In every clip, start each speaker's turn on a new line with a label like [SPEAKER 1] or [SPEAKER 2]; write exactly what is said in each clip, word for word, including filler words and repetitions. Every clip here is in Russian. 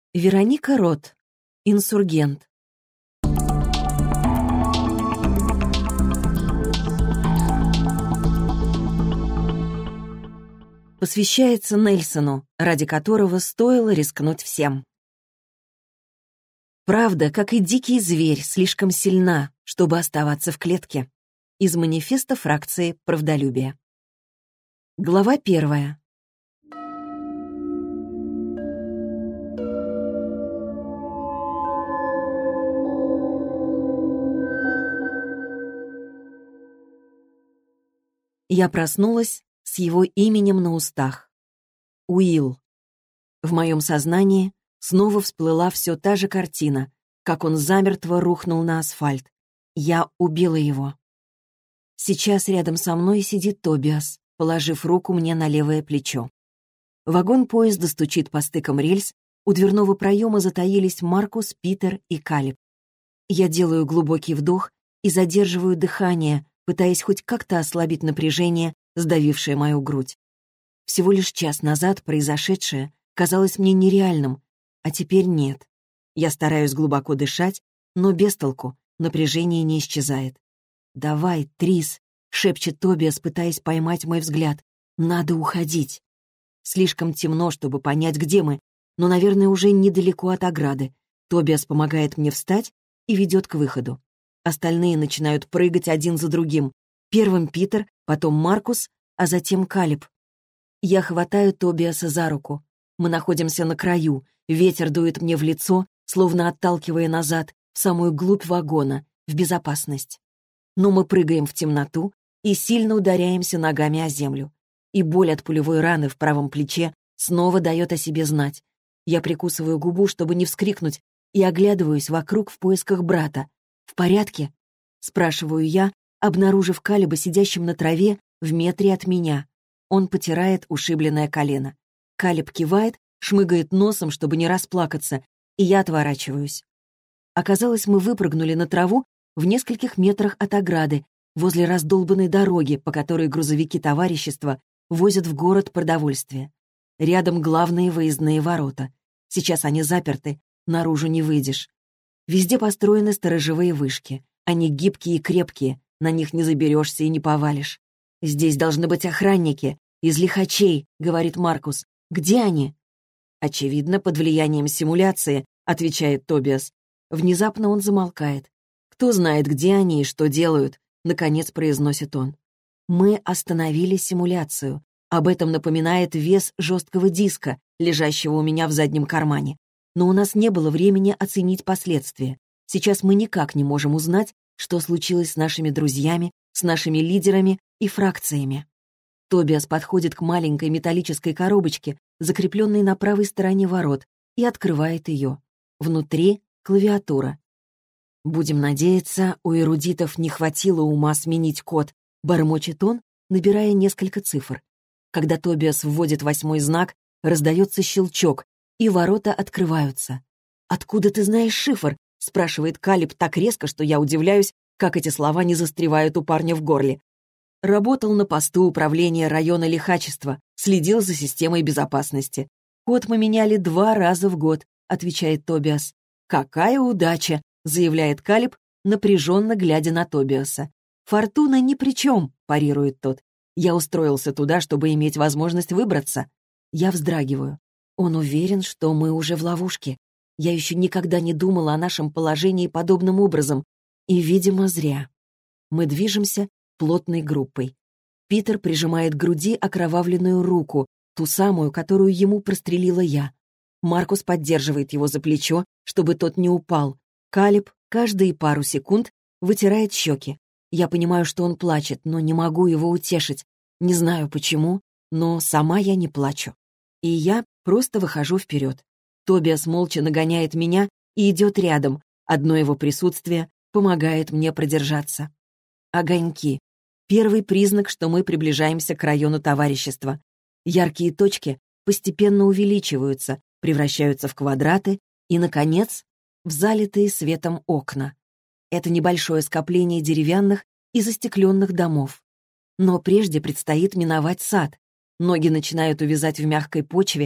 [SPEAKER 1] Вероника Рот. Инсургент. Посвящается Нельсону, ради которого стоило рискнуть всем. Правда, как и дикий зверь, слишком сильна, чтобы оставаться в клетке. Из манифеста фракции «Правдолюбие». Глава первая. Я проснулась с его именем на устах. Уилл. В моем сознании снова всплыла все та же картина, как он замертво рухнул на асфальт. Я убила его. Сейчас рядом со мной сидит Тобиас, положив руку мне на левое плечо. Вагон поезда стучит по стыкам рельс, у дверного проема затаились Маркус, Питер и Калиб. Я делаю глубокий вдох и задерживаю дыхание, пытаясь хоть как-то ослабить напряжение, сдавившее мою грудь. Всего лишь час назад произошедшее казалось мне нереальным, а теперь нет. Я стараюсь глубоко дышать, но без толку, напряжение не исчезает. «Давай, Трис», — шепчет Тобиас, пытаясь поймать мой взгляд. «Надо уходить». Слишком темно, чтобы понять, где мы, но, наверное, уже недалеко от ограды. Тобиас помогает мне встать и ведет к выходу. Остальные начинают прыгать один за другим. Первым Питер, потом Маркус, а затем Калиб. Я хватаю Тобиаса за руку. Мы находимся на краю. Ветер дует мне в лицо, словно отталкивая назад, в самую глубь вагона, в безопасность. Но мы прыгаем в темноту и сильно ударяемся ногами о землю. И боль от пулевой раны в правом плече снова дает о себе знать. Я прикусываю губу, чтобы не вскрикнуть, и оглядываюсь вокруг в поисках брата. «В порядке?» — спрашиваю я, обнаружив Калиба сидящим на траве в метре от меня. Он потирает ушибленное колено. Калиб кивает, шмыгает носом, чтобы не расплакаться, и я отворачиваюсь. Оказалось, мы выпрыгнули на траву в нескольких метрах от ограды, возле раздолбанной дороги, по которой грузовики товарищества возят в город продовольствие. Рядом главные выездные ворота. Сейчас они заперты, наружу не выйдешь. Везде построены сторожевые вышки. Они гибкие и крепкие, на них не заберешься и не повалишь. «Здесь должны быть охранники. Из лихачей», — говорит Маркус. «Где они?» «Очевидно, под влиянием симуляции», — отвечает Тобиас. Внезапно он замолкает. «Кто знает, где они и что делают?» — наконец произносит он. «Мы остановили симуляцию. Об этом напоминает вес жесткого диска, лежащего у меня в заднем кармане. Но у нас не было времени оценить последствия. Сейчас мы никак не можем узнать, что случилось с нашими друзьями, с нашими лидерами и фракциями». Тобиас подходит к маленькой металлической коробочке, закрепленной на правой стороне ворот, и открывает ее. Внутри — клавиатура. «Будем надеяться, у эрудитов не хватило ума сменить код», — бормочет он, набирая несколько цифр. Когда Тобиас вводит восьмой знак, раздается щелчок, и ворота открываются. «Откуда ты знаешь шифр?» — спрашивает Калиб так резко, что я удивляюсь, как эти слова не застревают у парня в горле. «Работал на посту управления района лихачества, следил за системой безопасности. Код мы меняли два раза в год», — отвечает Тобиас. «Какая удача!» — заявляет Калиб, напряженно глядя на Тобиаса. «Фортуна ни при чем», — парирует тот. «Я устроился туда, чтобы иметь возможность выбраться». Я вздрагиваю. Он уверен, что мы уже в ловушке. Я еще никогда не думала о нашем положении подобным образом. И, видимо, зря. Мы движемся плотной группой. Питер прижимает к груди окровавленную руку, ту самую, которую ему прострелила я. Маркус поддерживает его за плечо, чтобы тот не упал. Калиб каждые пару секунд вытирает щеки. Я понимаю, что он плачет, но не могу его утешить. Не знаю почему, но сама я не плачу. И я просто выхожу вперед. Тобиас молча нагоняет меня и идет рядом. Одно его присутствие помогает мне продержаться. Огоньки. Первый признак, что мы приближаемся к району товарищества. Яркие точки постепенно увеличиваются, превращаются в квадраты и, наконец, в залитые светом окна. Это небольшое скопление деревянных и застекленных домов. Но прежде предстоит миновать сад. Ноги начинают увязать в мягкой почве,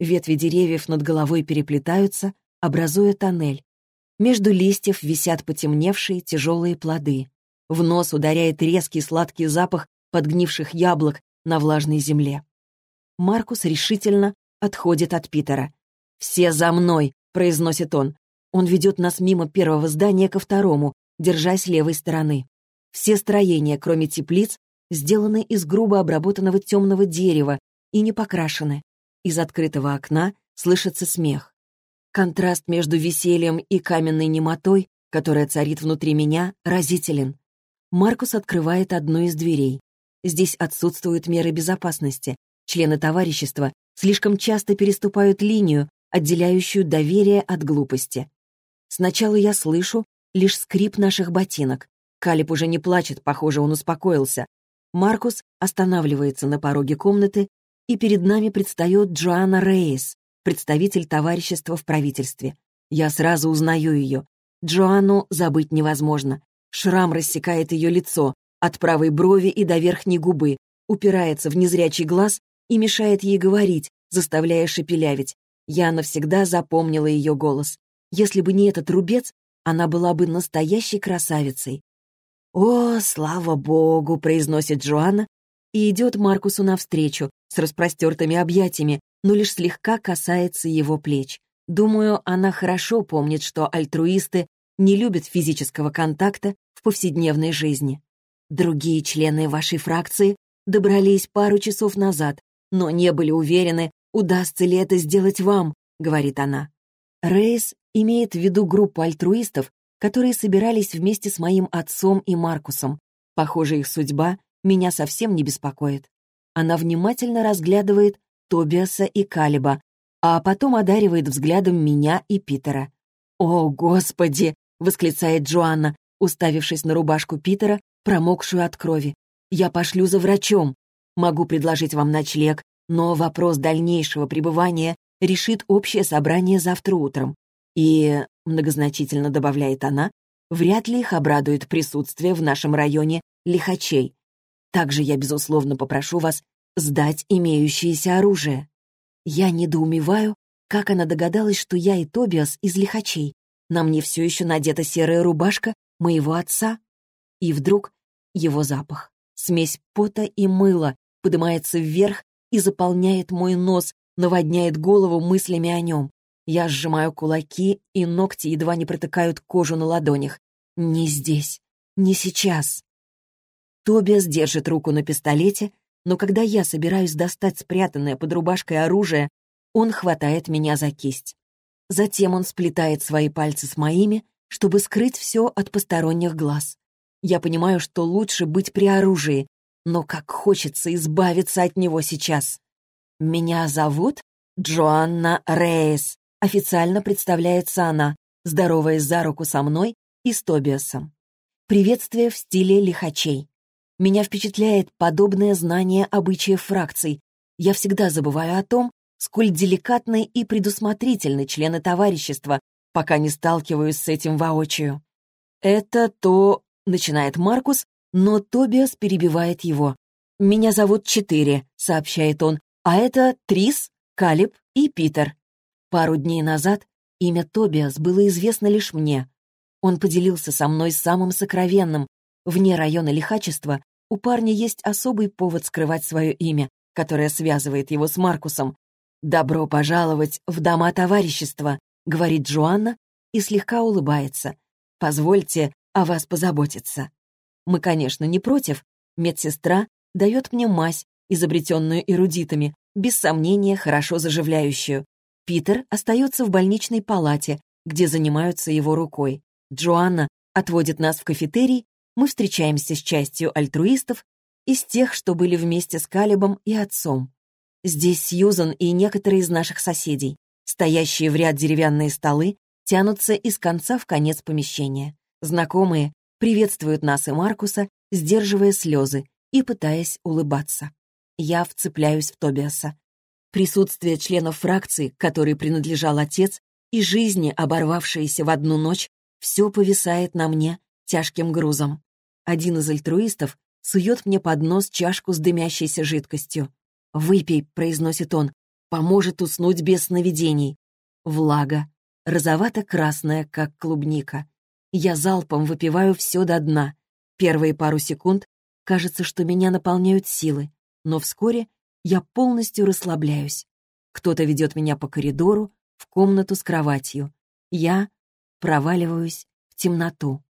[SPEAKER 1] Ветви деревьев над головой переплетаются, образуя тоннель. Между листьев висят потемневшие тяжелые плоды. В нос ударяет резкий сладкий запах подгнивших яблок на влажной земле. Маркус решительно отходит от Питера. «Все за мной!» — произносит он. Он ведет нас мимо первого здания ко второму, держась левой стороны. Все строения, кроме теплиц, сделаны из грубо обработанного темного дерева и не покрашены. Из открытого окна слышится смех. Контраст между весельем и каменной немотой, которая царит внутри меня, разителен. Маркус открывает одну из дверей. Здесь отсутствуют меры безопасности. Члены товарищества слишком часто переступают линию, отделяющую доверие от глупости. Сначала я слышу лишь скрип наших ботинок. Калиб уже не плачет, похоже, он успокоился. Маркус останавливается на пороге комнаты, и перед нами предстает Джоанна Рейс, представитель товарищества в правительстве. Я сразу узнаю ее. Джоанну забыть невозможно. Шрам рассекает ее лицо, от правой брови и до верхней губы, упирается в незрячий глаз и мешает ей говорить, заставляя шепелявить. Я навсегда запомнила ее голос. Если бы не этот рубец, она была бы настоящей красавицей. «О, слава богу!» — произносит Джоанна и идет Маркусу навстречу с распростертыми объятиями, но лишь слегка касается его плеч. Думаю, она хорошо помнит, что альтруисты не любят физического контакта в повседневной жизни. Другие члены вашей фракции добрались пару часов назад, но не были уверены, удастся ли это сделать вам, говорит она. Рейс имеет в виду группу альтруистов, которые собирались вместе с моим отцом и Маркусом. Похоже, их судьба меня совсем не беспокоит. Она внимательно разглядывает Тобиаса и Калиба, а потом одаривает взглядом меня и Питера. «О, Господи!» — восклицает Джоанна, уставившись на рубашку Питера, промокшую от крови. «Я пошлю за врачом. Могу предложить вам ночлег, но вопрос дальнейшего пребывания решит общее собрание завтра утром. И, — многозначительно добавляет она, — вряд ли их обрадует присутствие в нашем районе лихачей. Также я, безусловно, попрошу вас сдать имеющееся оружие». Я недоумеваю, как она догадалась, что я и Тобиас из лихачей. На мне все еще надета серая рубашка моего отца. И вдруг его запах, смесь пота и мыла, поднимается вверх и заполняет мой нос, наводняет голову мыслями о нем. Я сжимаю кулаки, и ногти едва не протыкают кожу на ладонях. Не здесь, не сейчас. Тобиас держит руку на пистолете, но когда я собираюсь достать спрятанное под рубашкой оружие, он хватает меня за кисть. Затем он сплетает свои пальцы с моими, чтобы скрыть все от посторонних глаз. Я понимаю, что лучше быть при оружии, но как хочется избавиться от него сейчас. «Меня зовут Джоанна Рейс», — официально представляется она, здороваясь за руку со мной и с Тобиасом. Приветствие в стиле лихачей. Меня впечатляет подобное знание обычаев фракций. Я всегда забываю о том, сколь деликатны и предусмотрительны члены товарищества, пока не сталкиваюсь с этим воочию. «Это то...» — начинает Маркус, но Тобиас перебивает его. «Меня зовут Четыре», — сообщает он, «а это Трис, Калиб и Питер». Пару дней назад имя Тобиас было известно лишь мне. Он поделился со мной самым сокровенным. Вне района лихачества у парня есть особый повод скрывать свое имя, которое связывает его с Маркусом. «Добро пожаловать в дома товарищества», — говорит Джоанна и слегка улыбается. «Позвольте о вас позаботиться». Мы, конечно, не против. Медсестра дает мне мазь, изобретенную эрудитами, без сомнения, хорошо заживляющую. Питер остается в больничной палате, где занимаются его рукой. Джоанна отводит нас в кафетерий, мы встречаемся с частью альтруистов из тех, что были вместе с Калибом и отцом. Здесь Сьюзан и некоторые из наших соседей. Стоящие в ряд деревянные столы тянутся из конца в конец помещения. Знакомые приветствуют нас и Маркуса, сдерживая слезы и пытаясь улыбаться. Я вцепляюсь в Тобиаса. Присутствие членов фракции, которой принадлежал отец, и жизни, оборвавшиеся в одну ночь, все повисает на мне тяжким грузом. Один из альтруистов сует мне под нос чашку с дымящейся жидкостью. «Выпей», — произносит он, — поможет уснуть без сновидений. Влага, розовато-красная, как клубника. Я залпом выпиваю все до дна. Первые пару секунд кажется, что меня наполняют силы, но вскоре я полностью расслабляюсь. Кто-то ведет меня по коридору в комнату с кроватью. Я проваливаюсь в темноту.